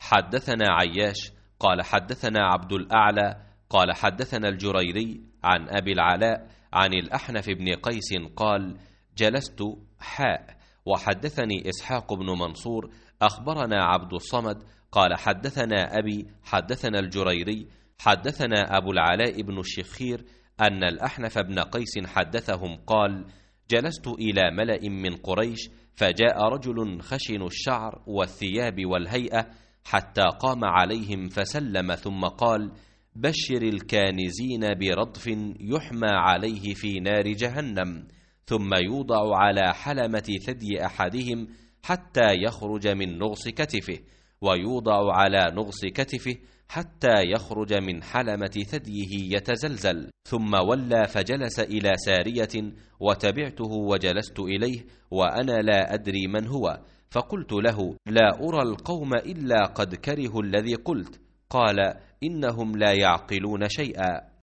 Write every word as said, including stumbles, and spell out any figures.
حدثنا عياش قال حدثنا عبد الأعلى قال حدثنا الجريري عن أبي العلاء عن الأحنف بن قيس قال جلست حاء. وحدثني إسحاق بن منصور أخبرنا عبد الصمد قال حدثنا أبي حدثنا الجريري حدثنا أبو العلاء بن الشخير أن الأحنف بن قيس حدثهم قال جلست إلى ملأ من قريش فجاء رجل خشن الشعر والثياب والهيئة حتى قام عليهم فسلم ثم قال بشر الكانزين برضف يحمى عليه في نار جهنم ثم يوضع على حلمة ثدي أحدهم حتى يخرج من نغص كتفه ويوضع على نغص كتفه حتى يخرج من حلمة ثديه يتزلزل. ثم ولى فجلس إلى سارية وتبعته وجلست إليه وأنا لا أدري من هو، فقلت له لا أرى القوم إلا قد كرهوا الذي قلت. قال إنهم لا يعقلون شيئا.